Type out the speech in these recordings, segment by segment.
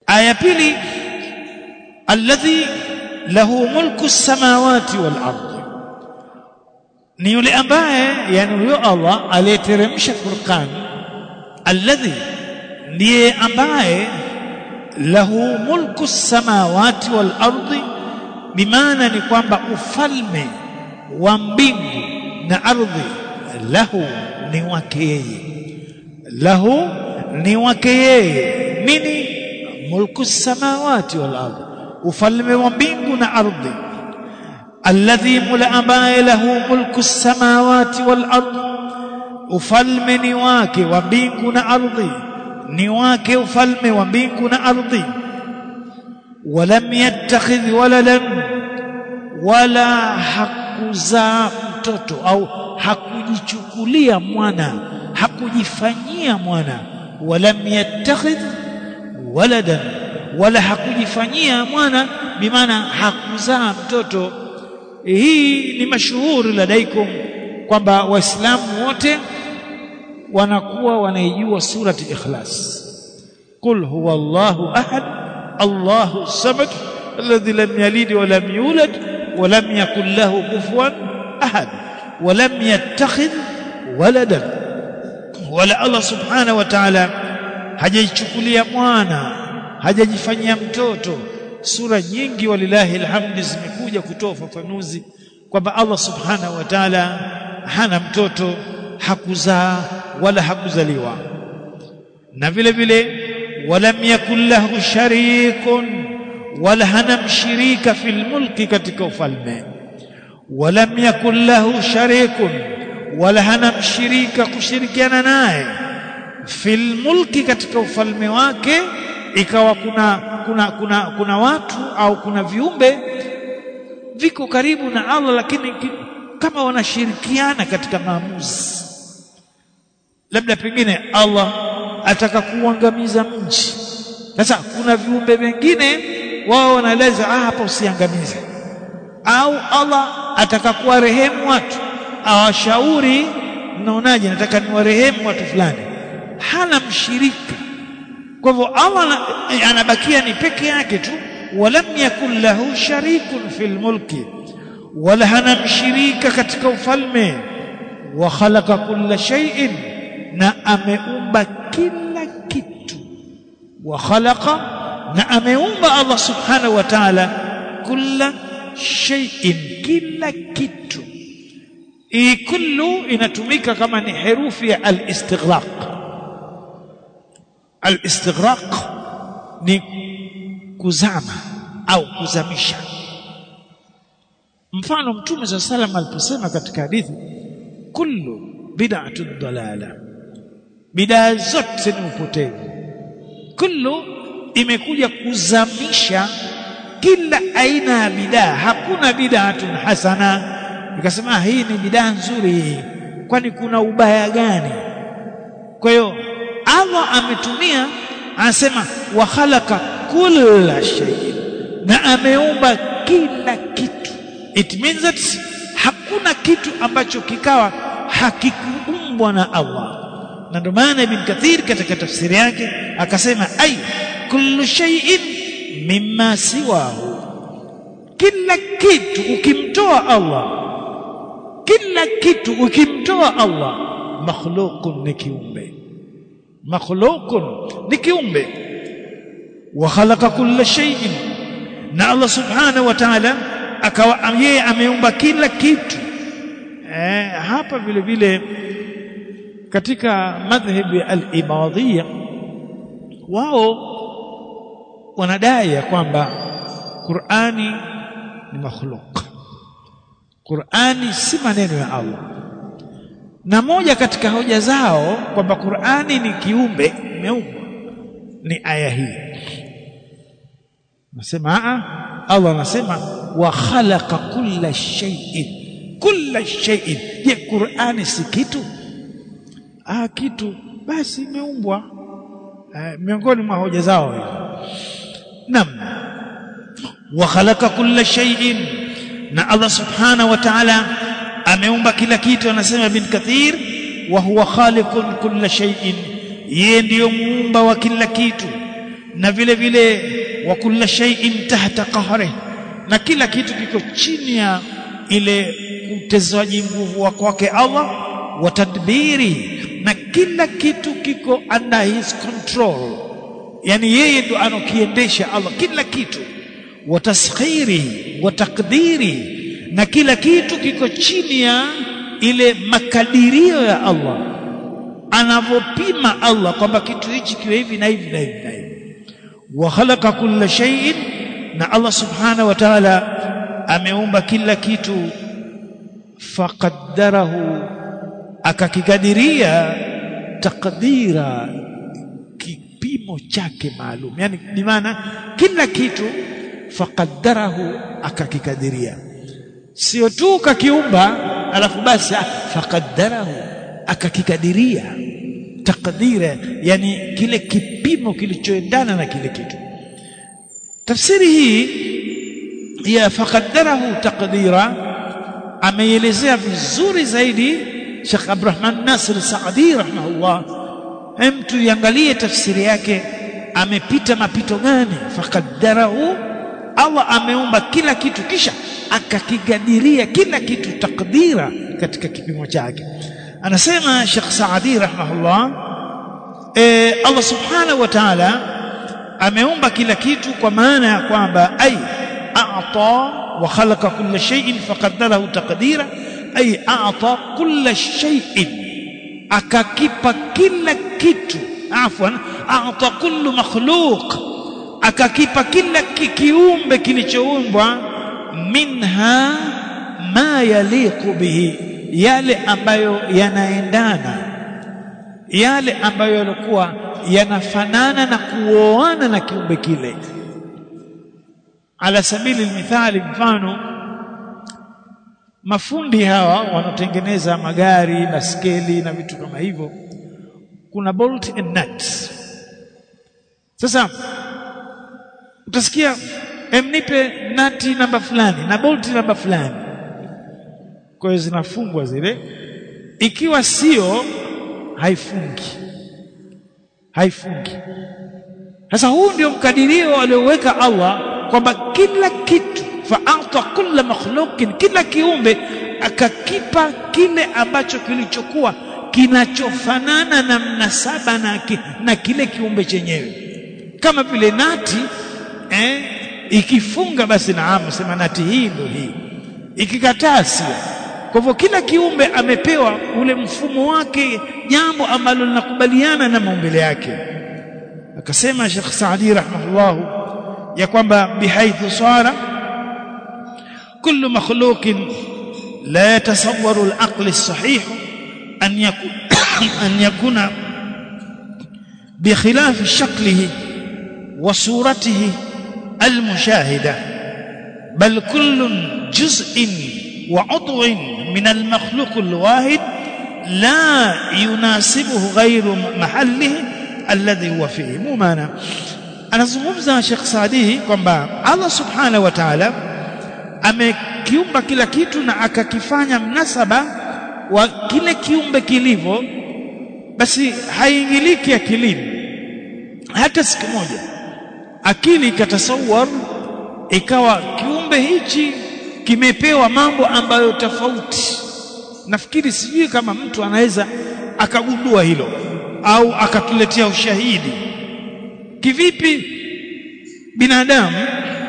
aya pili, alladhi lahu mulku as-samawati wal ardi, ni yule ambaye, yani huyo Allah aliyeteremsha Qur'an, alladhi ndiye ambaye lahu mulku as-samawati wal ardi, bimaana ni kwamba ufalme wa mbingu na ardhi lahu ni wake yeye, lahu ni wake yeye. Nini mulku as-samawati wal ardi? Ufalme wa mbingu na ardhi. Alladhi mula ambaye lahu mulku as-samawati wal ardi, ufalme ni wake wa mbingu na ardhi, ni wake ufalme wa mbingu na ardhi. Walam yattakhidh waladan, wala hakuzaa mtoto au hakujichukulia mwana, hakujifanyia mwana. Walam yattakhidh waladan, wala hakujifanyia mwana, bimaana hakuzaa mtoto. Hii ni mashuhuri ladaikum kwamba waislamu wote wanakuwa wanaijua surati Ikhlas, qul huwa Allahu ahad Allahu samad alladhi lam yalid wa lam yulad wa lam yakul lahu kufuwan ahad wa lam yattakhidh waladan. Wala Allah subhanahu wa ta'ala hajajichukulia mwana, hajajifanyia mtoto. Sura nyingi walilahi alhamdi zimekuja kutoa ufafanuzi kwamba Allah subhanahu wa ta'ala hana mtoto, hakuzaa wala hakuzaliwa. Na vile vile walam yakul lahu sharikun, wala hana mshirika fil mulki, katika ufalme. Walam yakul lahu sharikun, wala hana mshirika kushirikiana naye fil mulki, katika ufalme wake. Ikawa kuna watu au kuna viumbe viko karibu na Allah, lakini kama wanashirikiana katika maamuzi. Labda pengine Allah ataka kuangamiza mji, sasa kuna viumbe wengine wao wanaeleza hapa usiangamize, au Allah ataka kuwarehemu watu, awashauri mnaonaje, nataka niwarehemu watu fulani, hana mshirika. Kwa hivyo Allah anabakia ni peke yake tu. Walam yakul lahu sharikun fil mulki, wala hana mshirika katika ufalme. Wa khalaqa kulla shay'in, na ameumba kila kitu. Wa khalaqa, na ameumba Allah subhanahu wa ta'ala kulla shay'in, kila kitu. Hii kullu inatumika kama ni herufi ya al-istighraq. Al-istighraq ni kuzama au kuzamisha. Mfano Mtume sallallahu alayhi wasallam aliposema katika hadithi, kullu bid'atun dalala, bid'a zote ni upotevu. Kullu imekuja kuzamisha kila aina ya bid'a, hakuna bid'atun hasana. Nikasema hii ni bid'a nzuri, kwani kuna ubaya gani? Kwa hiyo Allah ametumia, anasema wa khalaqa kulla shay'in, na ameumba kila kitu. It means that hakuna kitu ambacho kikawa hakikuumbwa na Allah. Na ndio maana Ibn Kathir katika tafsiri yake akasema ay kullu shay'in mimma siwahu, kila kitu ukimtoa Allah, kila kitu ukimtoa Allah, makhluqun ni kiumbe, makhluqun ni kiumbe. Wa khalaqa kulla shay'in, na Allah subhanahu wa ta'ala akawa yeye ameumba kila kitu. Hapa vile vile katika madhhabi al-ibadiyya wao wanadai ya kwamba Qur'ani ni makhluq, Qur'ani si maneno ya Allah. Na moja katika hoja zao kwamba Qur'ani ni kiumbe imeumbwa ni aya hii. Nasema Allah anasema wa khalaqa kulla shay'in, kulla shay'in. Je, Qur'ani si kitu? Kitu basi imeumbwa. Miongoni mwa hoja zao hiyo. Naam, wa khalaqa kulla shay'in, na Allah subhanahu wa ta'ala ameumba kila kitu. Anasema Ibn Kathir wa huwa khaliqun kulla shay'in, yeye ndiyo muumba wa kila kitu. na vile vile wa kullu shay'in tahta qahri, na kila kitu kiko chini ya ile utezaji nguvu wa kwake Allah, wa tadbiri, na kila kitu kiko under his control, yani yeye ndo anokiendesha Allah kila kitu, wa taskhiri wa takdiri, na kila kitu kiko chini ya ile makadirio ya Allah, anavopima Allah kwamba kitu hichi kiwe hivi na hivi na hivi na hivi. Wa khalaqa kulla shay'in, na Allah subhanahu wa ta'ala ameumba kila kitu, faqaddarahu, akakikadiria, takdira, kipimo chake maalum. Yani ni maana kila kitu faqaddarahu, akakikadiria, sio tu kakiumba alafu basi faqaddarahu, akakikadiria takdira, yani kile kipimo kilichoendana na kile kitu. Tafsiri hii ya faqaddarahu taqdira ameelezea vizuri zaidi Sheikh Abdurrahman Nasir Saadi rahimahullah. Mtu yangalie tafsiri yake, amepita mapito gani? Faqaddarahu, Allah ameumba kila kitu kisha akakigadiria kila kitu takdira katika kipimo chake. Anasema Sheikh Saadi rahimahullah, Allah subhanahu wa ta'ala ameumba kila kitu kwa maana ya kwamba ay a'ta wa khalaqa kulla shay'in faqaddarahu taqdira, ay a'ta kulla shay'in, akakipa kila kitu, afwan a'ta kullu makhluq, akakipa kila kiumbe kilichoumbwa, minha ma yaliqu bihi, yale ambayo yanaendana, yale ambayo yalikuwa yanafanana na kuoana na kiumbe kile. Ala sabili mithali, mfano mafundi hawa wanaotengeneza magari, baskeli na vitu kama hivyo, kuna bolt and nut. Sasa utasikia emnipe nati namba fulani na bolti namba fulani, kwa hiyo zinafungwa zile, ikiwa sio haifungi. Sasa huu ndio mkadirio alioweka Allah kwamba kila kitu, fa'ata kulla makhluqin, kila kiumbe akakipa kile ambacho kilichokuwa kinachofanana na mnasaba na kile kiumbe chenyewe. Kama vile nati ikifunga basi naam, sema nati hii ndio hii, ikikataa sio. Kwa hivyo kila kiumbe amepewa ule mfumo wake, jambo ambalo linakubaliana na maumbile yake. Akasema Sheikh Saadi rahimahullah ya kwamba bihaithu sara kullu makhluqin la yatasawwaru al-aql as-sahih an yakuna bikhilaf shaklihi wa suratihi al-mushahida, bal kullu juz'in wa 'udwin min al-makhluq al-wahid la yunasibuhu ghayru mahallihi alladhi huwa fihi. Maana anazungumza Sheikh Saadi kwamba Allah subhanahu wa ta'ala amekiumba kila kitu na akakifanya mnasaba wa kile kiumbe kilivyo, basi haingiliki akilini hata siku moja. Akili ikatasawar ikawa kiumbe hichi kimepewa mambo ambayo tofauti. Nafikiri sijui kama mtu anaweza akagundua hilo au akatuletea ushahidi. Kivipi binadamu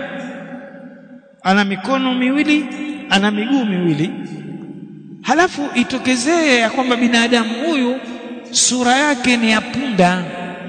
ana mikono miwili, ana miguu miwili, halafu itokezee ya kwamba binadamu huyu sura yake ni ya punda,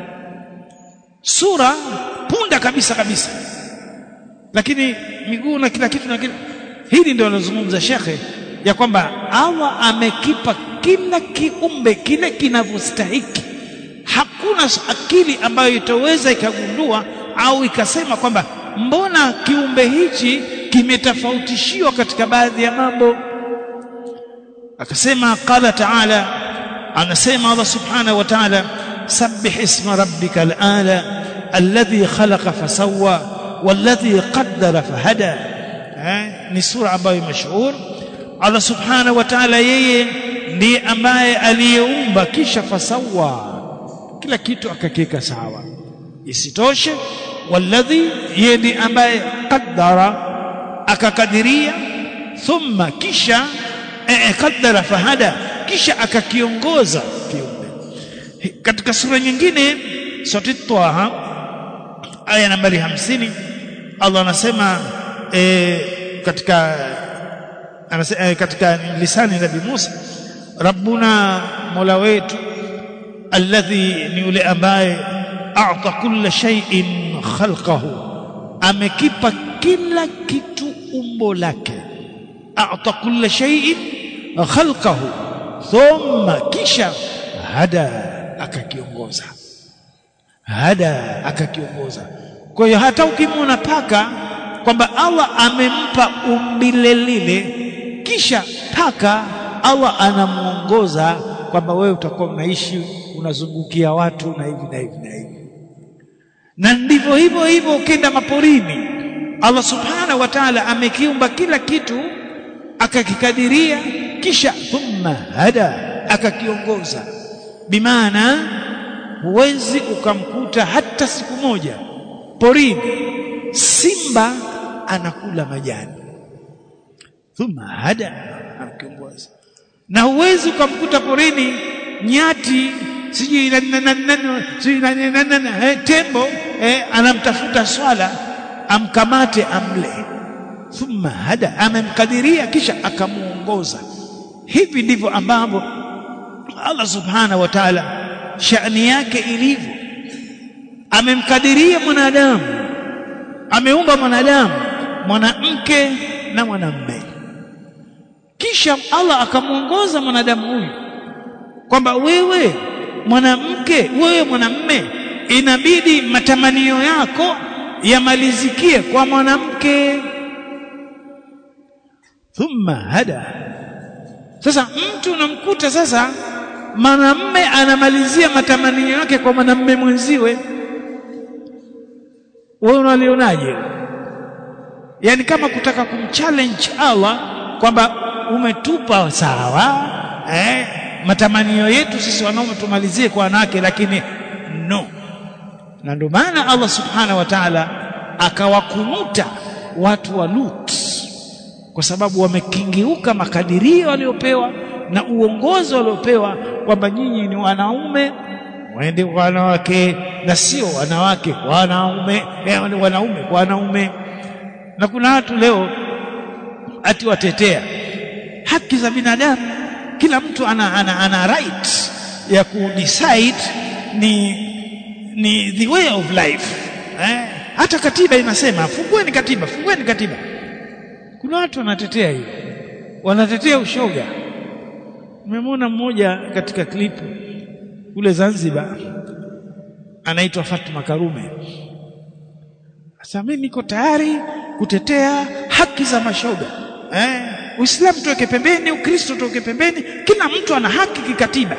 sura punda kabisa kabisa, lakini miguu na kila kitu na kila. Hili ndio anazungumza shekhe ya kwamba Allah amekipa kila kiumbe kile kinavyostahiki. Hakuna akili ambayo itaweza ikagundua au ikasema kwamba mbona kiumbe hichi kimetofautishiwa katika baadhi ya mambo. Akasema qala ta'ala, anasema Allah subhanahu wa ta'ala, sabbih isma rabbikal a'la alladhi khalaqa fasawwa walladhi qaddara fahada. Ni sura ambayo mashhur. Allah subhanahu wa ta'ala yeye ndiye ambaye aliyeumba kisha fasawwa, kila kitu akakiweka sawa. Isitoshe walladhi yedi ambaye qaddara akakadiria, thumma kisha qaddara fahada, kisha akakiongoza kiumbe. Katika sura nyingine sura Taha aya nambari 50 Allah anasema katika lisani Nabii Musa, Rabbuna, mola wetu, alladhi ni yule ambaye a'ta kulla shay'in khalqahu, amekipa kila kitu umbo lake. A'ta kulla shay'in khalqahu thumma kisha hada, akakiongoza. Hada, akakiongoza. Kwa hiyo hata ukimwona paka kwamba Allah amempa umbile lile, kisha paka Allah anamuongoza kwamba wewe utakuwa unaishi unazungukia watu na hivi na hivi na hivi. Na ndivyo hivyo ukienda maporini, Allah subhanahu wa ta'ala amekiumba kila kitu akakikadiria, kisha thumma hada, akakiongoza. Bimaana huwezi ukamkuta hata siku moja porini simba anakula majani, thumma hada, akiongoza. Na huwezi ukamkuta porini nyati sijui tembo anamtafuta swala amkamate amle, thumma hada, amemkadiria kisha akamuongoza. Hivi ndivyo ambavyo Allah subhanahu wa ta'ala shani yake ilivyo. Amemkadiria mwanadamu, ameumba mwanadamu, mwanamke na mwanamume, kisha Allah akamuongoza mwanadamu huyu kwamba wewe mwanamke, wewe mwanamume, inabidi matamanio yako yamalizikie kwa mwanamke. Thumma hada. Sasa mtu unamkuta sasa mwanamume anamalizia matamanio yake kwa mwanamume mwenziwe, wewe unalionaje? Yani kama kutaka kumchallenge Allah kwamba umetupa sawa matamanio yetu sisi wanaume tumalizie kwa wanawake, lakini no. Na ndio maana Allah subhanahu wa ta'ala akawakunuta watu wa Lut, kwa sababu wamekingeuka makadirio waliopewa na uongozi waliopewa kwamba nyinyi ni wanaume mwende kwa wanawake na sio wanawake kwa wanaume, wanaume kwa wanaume. Na kuna watu leo ati watetea haki za binadamu, kila mtu ana right ya kudecide ni the way of life. Hata katiba inasema fungueni katiba, fungueni katiba. Kuna watu wanatetea hiyo, wanatetea ushoga. Nimemwona mmoja katika klipu kule Zanzibar anaitwa Fatuma Karume. Sasa mimi niko tayari kutetea haki za mashoga. Uislamu tuweke pembeni, Ukristo tuweke pembeni, kila mtu ana haki kikatiba.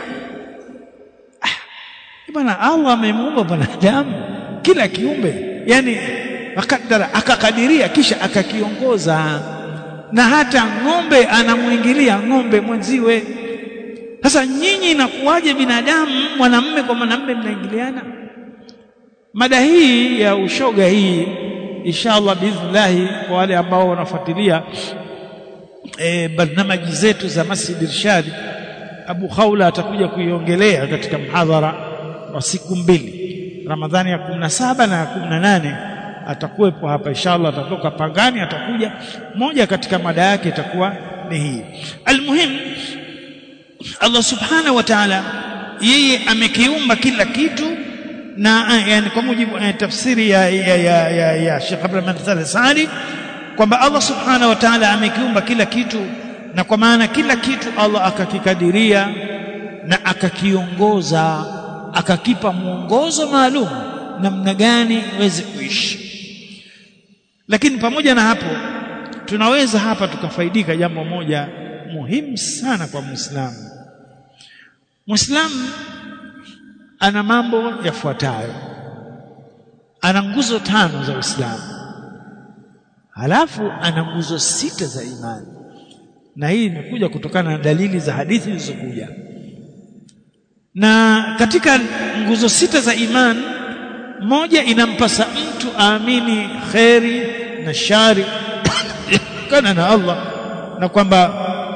Bwana Allah amemuumba mwanadamu kila kiumbe, yani akakadiria kisha akakiongoza. Na hata ng'ombe anamuingilia ng'ombe mwenziwe. Sasa nyinyi inakuwaje binadamu mwanamume kwa mwanamume mnaingiliana? Mada hii ya ushoga hii inshallah biidhnillah, kwa wale ambao wanafuatilia barnamaji zetu za Masjid Irshad, Abu Khawla atakuja kuiongelea katika mhadhara wa siku 2, Ramadhani ya 17 na 18 atakuwepo hapa inshallah. Atatoka Pangani, atakuja. Moja katika mada yake itakuwa ni hii. Almuhim, Allah subhanahu wa ta'ala yeye amekiumba kila kitu, na yani kwa mujibu wa tafsiri ya Sheikh Abdurrahman Al-Saadi kwamba Allah subhanahu wa ta'ala amekiumba kila kitu, na kwa maana kila kitu Allah akakikadiria na akakiongoza, akakipa mwongozo maalum namna gani uweze kuishi. Lakini pamoja na hapo, tunaweza hapa tukafaidika jambo moja muhimu sana kwa Muislamu. Muislamu ana mambo yafuatayo. Ana nguzo 5 za Uislamu, halafu ana nguzo 6 za imani. Na hii imekuja kutokana na dalili za hadithi zilizokuja. Na katika nguzo 6 za imani moja inampasa mtu aamini khairi na shari kana na Allah, na kwamba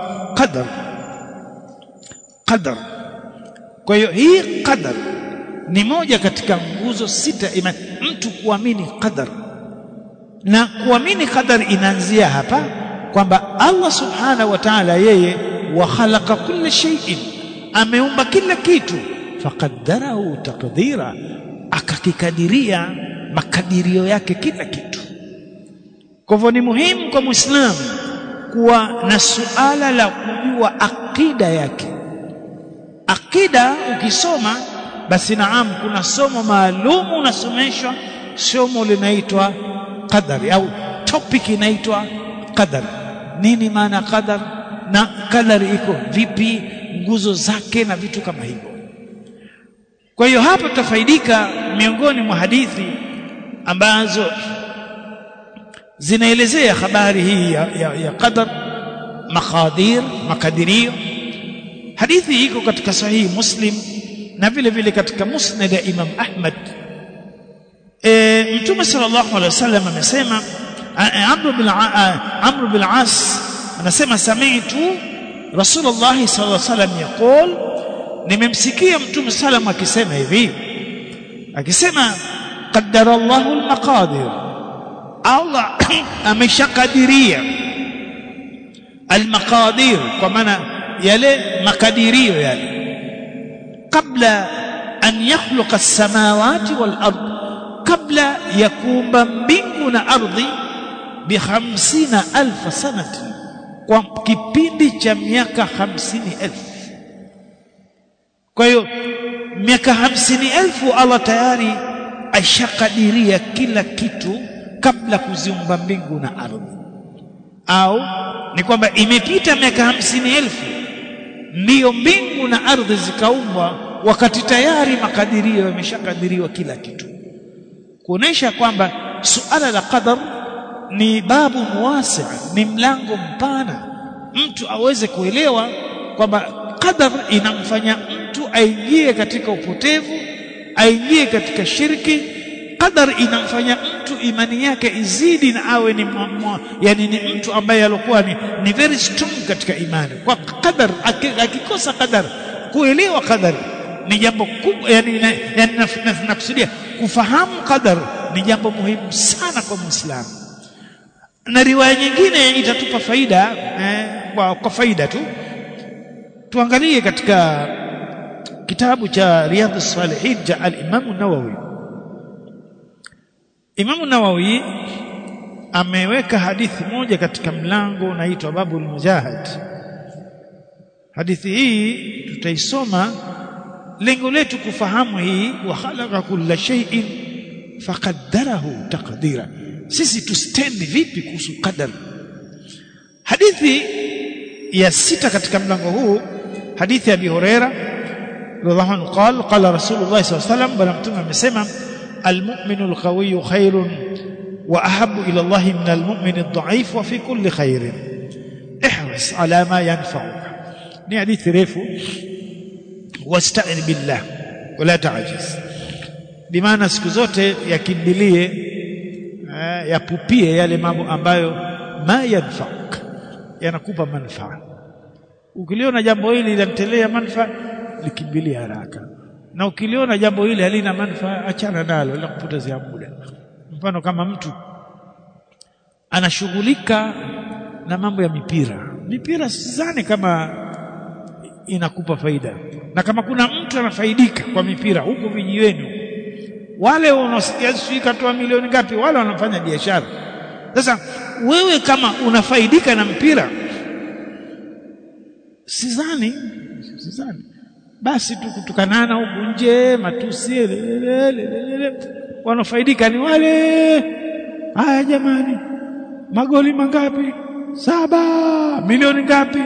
qadar. Kwa hiyo hii qadar ni moja katika nguzo sita imani, mtu kuamini qadar. Na kuamini qadar inaanzia hapa kwamba Allah subhanahu wa ta'ala yeye wa khalaqa kulla shay'in, ameumba kila kitu, faqaddarahu taqdira, akakikadiria makadirio yake kila kitu. Kwa hivyo ni muhimu kwa Muislamu kuwa na suala la kujua akida yake. Akida ukisoma basi naam, kuna somo maalum unasomeshwa, somo linaitwa qadari au topic inaitwa qadar. Nini maana qadar na qadari iko vipi, nguzo zake na vitu kama hivyo. Kwa hiyo hapa tutafaidika miongoni mwa hadithi ambazo zinaelezea habari hii ya qadar, makadirio. Hadithi iko katika sahihi Muslim na vile vile katika musnad ya Imam Ahmad. Mtume sallallahu alaihi wasallam amesema, Amr bin As anasema, sami'tu Rasulullah sallallahu alaihi wasallam yaqul, nimemsikia Mtume sallam akisema hivi, akisema qaddara Allahu al-maqadir, Allah ameshakadiria al-maqadir, kwa maana yale makadirio yale, kabla an yakhluqa as-samawati wal-ard, kabla ya kuumba mbingu na ardhi, bi 50,000 sanati, kwa kipindi cha miaka 50,000. Kwa hiyo miaka 50,000 Allah tayari ashakadiria kila kitu kabla kuziumba mbingu na ardhi. Au ni kwamba imepita miaka 50,000 ndiyo mbingu na ardhi zikaumbwa, wakati tayari makadirio yameshakadiriwa kila kitu, kuonesha kwamba suala la qadar ni babu muwasi', ni mlango mpana, mtu aweze kuelewa kwamba qadar inamfanya mtu aingie katika upotevu, aingie katika shirki. Qadar inamfanya mtu imani yake izidi na awe ni yani ni mtu ambaye alikuwa ni very strong katika imani. Kwa qadar, akikosa qadar, kuelewa qadar ni jambo kubwa, yani nakusudia kufahamu qadar ni jambo muhimu sana kwa Muislamu. Na riwaya nyingine itatupa faida kwa faida tu. Tuangalie katika kitabu cha Riyadhus Salihin cha al-Imam an-Nawawi. Imam an-Nawawi ameweka hadithi moja katika mlango unaitwa Babul Mujahid. Hadithi hii tutaisoma, lengo letu kufahamu hii, wa khalaqa kulla shay'in faqaddarahu taqdira. Sisi tustendi vipi kuhusu qadar? Hadithi ya 6 katika mlango huu, hadithi ya Abi Huraira radhiallahu anhu qala qala Rasulullah sallallahu alaihi wasallam, bwana mtume amesema, almu'minu alqawiyyu khairun wa ahabbu ila Allah min almu'min adh-dha'if wa fi kulli khairin ihris ala ma yanfa'uka. Ni hadithi refu, wasta'in billah wala ta'jiz, bimaana siku zote yakimbilie yapupie yale mambo ambayo ma yanfa'uka, yanakupa manufaa. Ukiliona jambo hili linatelea manufaa, likimbilia haraka, na ukiliona jambo hili halina manufaa, achana nalo, la kupotezea muda. Mfano, kama mtu anashughulika na mambo ya mipira sidhani kama inakupa faida. Na kama kuna mtu anafaidika kwa mipira huko vijiweni, wale wanaosikia katoa milioni ngapi, wale wanafanya biashara. Sasa wewe kama unafaidika na mpira, sidhani basi tu kutukanana huko nje, matusi, wanafaidika ni wale. Haya jamani, magoli mangapi? 7. Milioni ngapi?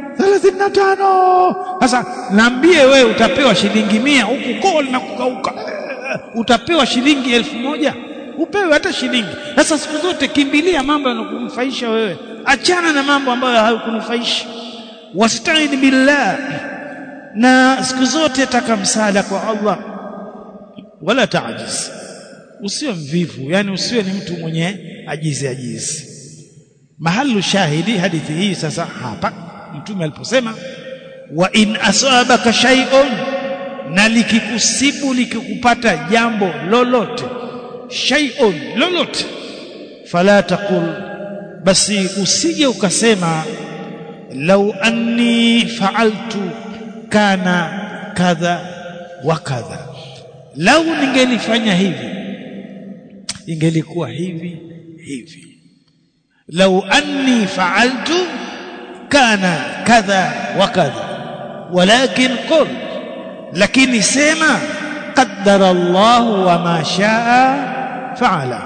35. Sasa naambie wewe, utapewa shilingi 100 huku goli na kukauka, utapewa shilingi 1,000, upewe hata shilingi. Sasa siku zote kimbilia mambo yanayokunufaisha wewe, achana na mambo ambayo hayakunufaishi. Wasta'in billah, na siku zote taka msaada kwa Allah, wala ta'jiz, usiwe mvivu, yani usiwe ni mtu mwenye ajizi. Mahalu shahidi hadithi hii sasa hapa mtume aliposema wa in asabaka shay'un, na likikusibu likikupata jambo lolote, shay'un lolote, fala taqul, basi usije ukasema law anni fa'altu kana kadha wa kadha, lau ningelifanya hivi ingelikuwa hivi. Lau anni fa'altu kana kadha wa kadha, walakin qul, lakini sema qaddara Allah wa ma shaa fa'ala.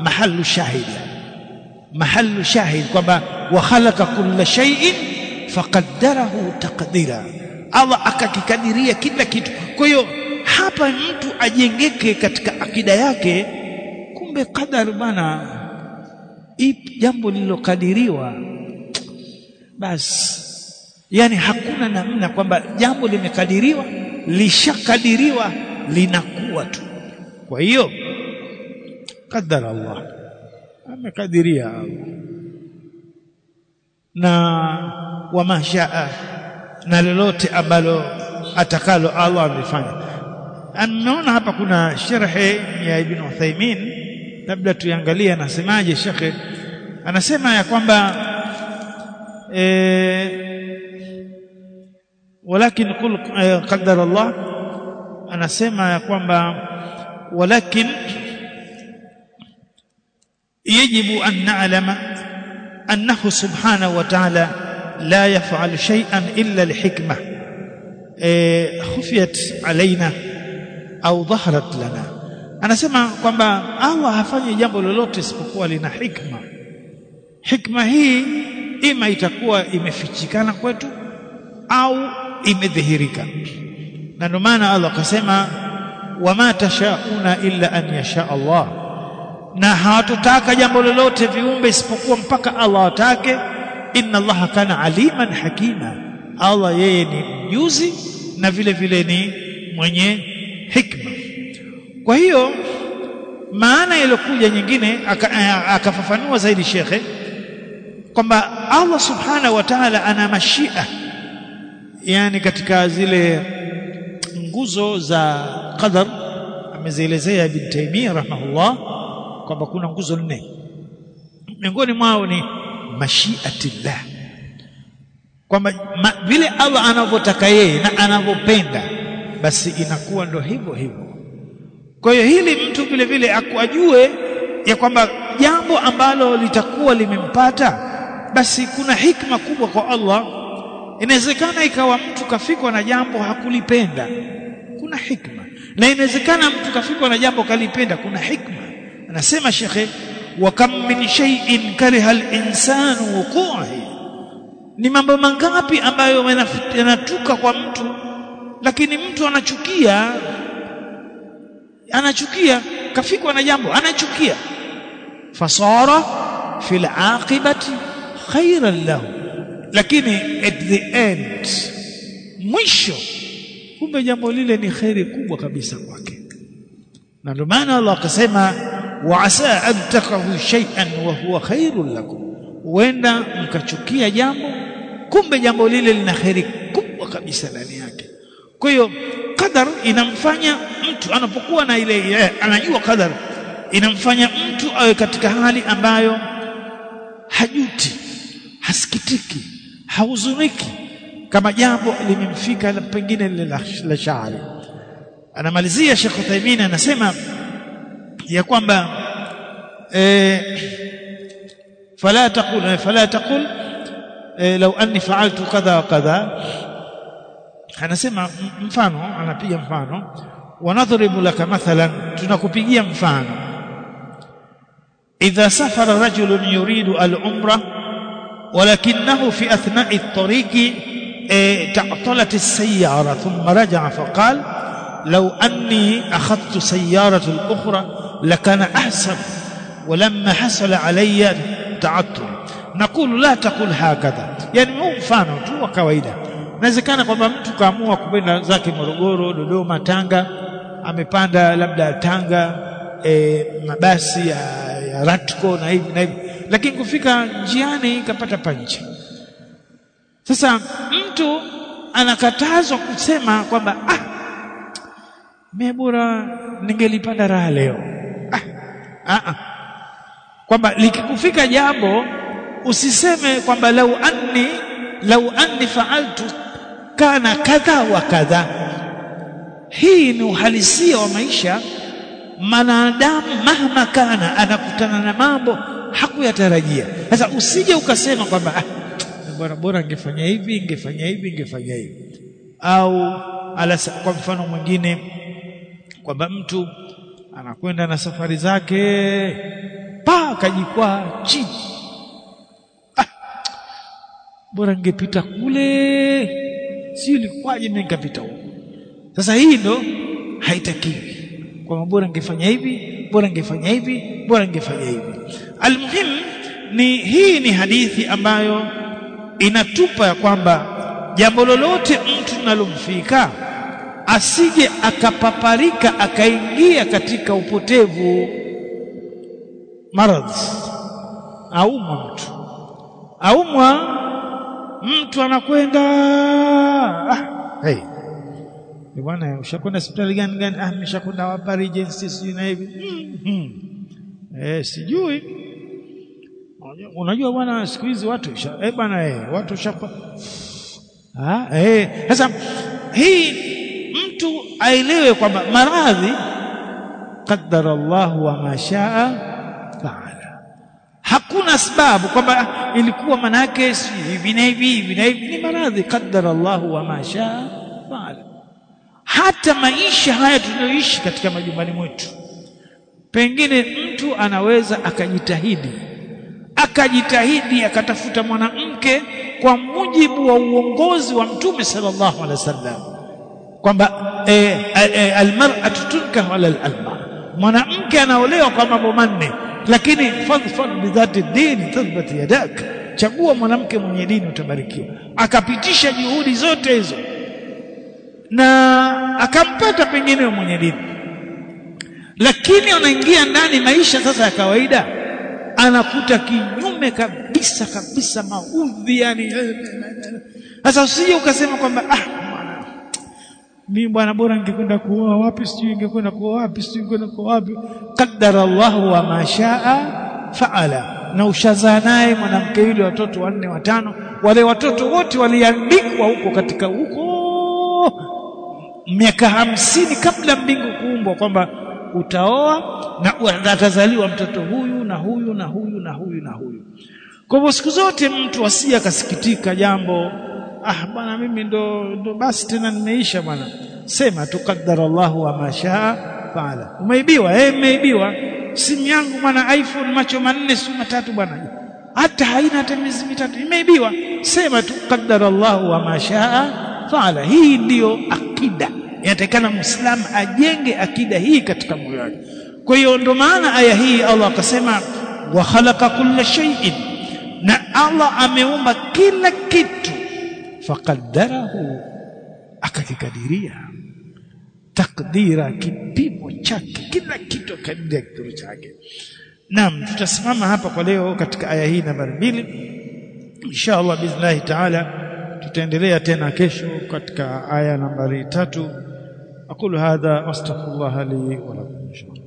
Mahallu shahid kwamba wa khalaqa kulla shay'in faqaddarahu taqdira, Allah akakikadiria kila kitu. Kwa hiyo hapa mtu ajengeke katika akida yake, kumbe qadar bana, jambo lililokadiriwa basi, yani hakuna namna kwamba jambo limekadiriwa, lishakadiriwa, linakuwa tu. Kwa hiyo qadara Allah, amekadiria Allah, na wama shaa, na lolote ambalo atakalo Allah amefanya. Ameona hapa kuna sharhi ya Ibn Uthaymeen, labda tuangalie anasemaje shekhe. Anasema ya kwamba walakin qul qaddara Allah, anasema ya kwamba walakin yajibu an na'lama annahu subhanahu wa ta'ala la yaf'alu shay'an illa lihikmah khufiyat alaina au dhaharat lana. Anasema kwamba Allah hafanyi jambo lolote isipokuwa lina hikma. Hikma hii ima itakuwa imefichikana kwetu au imedhihirika, na ndio maana Allah akasema wama tashauna illa an yasha Allah, na hawatotaka jambo lolote viumbe isipokuwa mpaka Allah atake. Inna Allaha kana aliman hakima, Allah yeye ni mjuzi na vile vile ni mwenye hikma. Kwa hiyo maana iliyokuja nyingine akafafanua zaidi shekhe kwamba Allah subhanahu wa ta'ala ana mashia, yani katika zile nguzo za qadar amezielezea Ibn Taymiyyah rahimahullah kwamba kuna nguzo 4, miongoni mwao ni mashiatillah, kwamba vile Allah anavyotaka yeye na anavyopenda basi inakuwa ndo hivyo hivyo. Kwa hiyo hili mtu vile vile ajue ya kwamba jambo ambalo litakuwa limempata basi kuna hikma kubwa kwa Allah. Inawezekana ikawa mtu kafikwa na jambo hakulipenda, kuna hikma, na inawezekana mtu kafikwa na jambo kalipenda, kuna hikma. Anasema shekhe wa kam min shay'in kariha al-insanu wuqu'i, ni mambo mangapi ambayo yanatuka kwa mtu, lakini mtu anachukia, kafikwa na jambo anachukia, fasara fil aqibati khairan lahu, lakini at the end, mwisho, kumbe jambo lile ni khairi kubwa kabisa kwake. Na ndio maana Allah akasema wa asa an takrahu shay'an wa huwa khairun lakum, huenda mkachukia jambo kumbe jambo lile lina khairi kubwa kabisa ndani yake. Kwa hiyo qadar inamfanya mtu anapokuwa na ile anajua qadar, inamfanya mtu awe katika hali ambayo hajuti, hasikitiki, hahuzuniki kama jambo limemfika pengine lile la shari. Anamalizia Sheikh Uthaymeen anasema ya kwamba fala taqul law anni fa'altu kadha wa kadha. Anasema mfano, anapiga mfano, wanadhribu laka mathalan, tunakupigia mfano, idha safara rajulun yuridu al-umra walakinahu fi athna'i at-tariqi ta'talat as-sayyara thumma raja'a faqala law anni akhadhtu sayyaratu al-ukhra lakana ahsan walamma hasala alayya ta'attul. Naqulu la taqul hakadha, yani huu mfano tu wa kawaida. Inawezekana kwamba mtu kaamua kupenda zake Morogoro, Dodoma, Tanga, amepanda labda Tanga, mabasi ya Ratco na hivi na hivi, lakini kufika njiani kapata pancha. Sasa mtu anakatazwa kusema kwamba mimi bora ningelipanda raha leo. Kwamba likikufika jambo usiseme kwamba lau anni fa'altu kana kadha wa kadha. Hii ni uhalisia wa maisha. Mwanadamu mahma kana anakutana na mambo hakuyatarajia. Sasa usije ukasema kwamba bora ngefanya hivi au kwa mfano mwingine kwamba mtu anakwenda na safari zake kajikwaa chini, bora ngepita kule, si ilikwaje mimi nikapita huko. Sasa hii ndo haitakiwi, kwa bora ngefanya hivi, bora ngefanya hivi. Almuhim hii ni hadithi ambayo inatupa ya kwamba jambo lolote mtu linalomfika asije akapaparika akaingia katika upotevu. Maradhi aumwa mtu anakwenda ni bwana, ushakwenda hospitali gani? Nimeshakwenda hapa Regency sijui na hivi. Sijui. Unajua bwana, siku hizi watu watu shapa. Sasa hii mtu aelewe kwamba maradhi qaddara Allah wa ma shaa faala. Hakuna sababu kwamba ilikuwa manake hivi na hivi. Ni maradhi qaddara Allah wa ma shaa faala. Hata maisha haya tunayoishi katika majumbani mwetu, pengine mtu anaweza akajitahidi akatafuta mwanamke kwa mujibu wa uongozi wa Mtume sallallahu alaihi wasallam kwamba almar'atu tunkahu ala al-alma, mwanamke anaolewa kwa mambo manne, lakini fadhfad bidhati dini tathbat yadak, chagua mwanamke mwenye dini utabarikiwa. Akapitisha juhudi zote hizo na akampata pengine mwenye dini, lakini anaingia ndani maisha sasa ya kawaida, anakuta kinyume kabisa maudhi yani. Sasa usije ukasema kwamba mimi bwana bora ningekwenda kuoa wapi, sijui ningekwenda kuoa wapi. Qaddara Allah wa ma shaa faala. Na ushazaa naye mwanamke yule watoto 4 5, wale watoto wote waliandikwa huko katika miaka 50 kabla mbingu kuumbwa kwamba utaoa na atazaliwa mtoto huyu na huyu na huyu na huyu na huyu. Kwa hivyo siku zote mtu asiye akasikitika jambo, bwana mimi ndo basi tena nimeisha bwana. Sema tu qaddara Allah wa ma shaa faala. Umeibiwa simu yangu bwana, iPhone macho 4 si 3 bwana, hata haina hata miezi 3, imeibiwa. Sema tu qaddara Allah wa ma shaa faala. Hii ndiyo akida. Inatakana Muislamu ajenge akida hii katika moyo wake. Kwa hiyo ndo maana aya hii Allah akasema wa khalaqa kulla shay'in, na Allah ameumba kila kitu, faqaddarahu, akakikadiria takdira, kipimo chake, kila kitu kadiria kipimo chake. Naam, tutasimama hapa kwa leo katika aya hii nambari 2. Inshallah biiznillah taala tutaendelea tena kesho katika aya nambari 3. أقول هذا واستغفر الله لي ولكم إن شاء الله.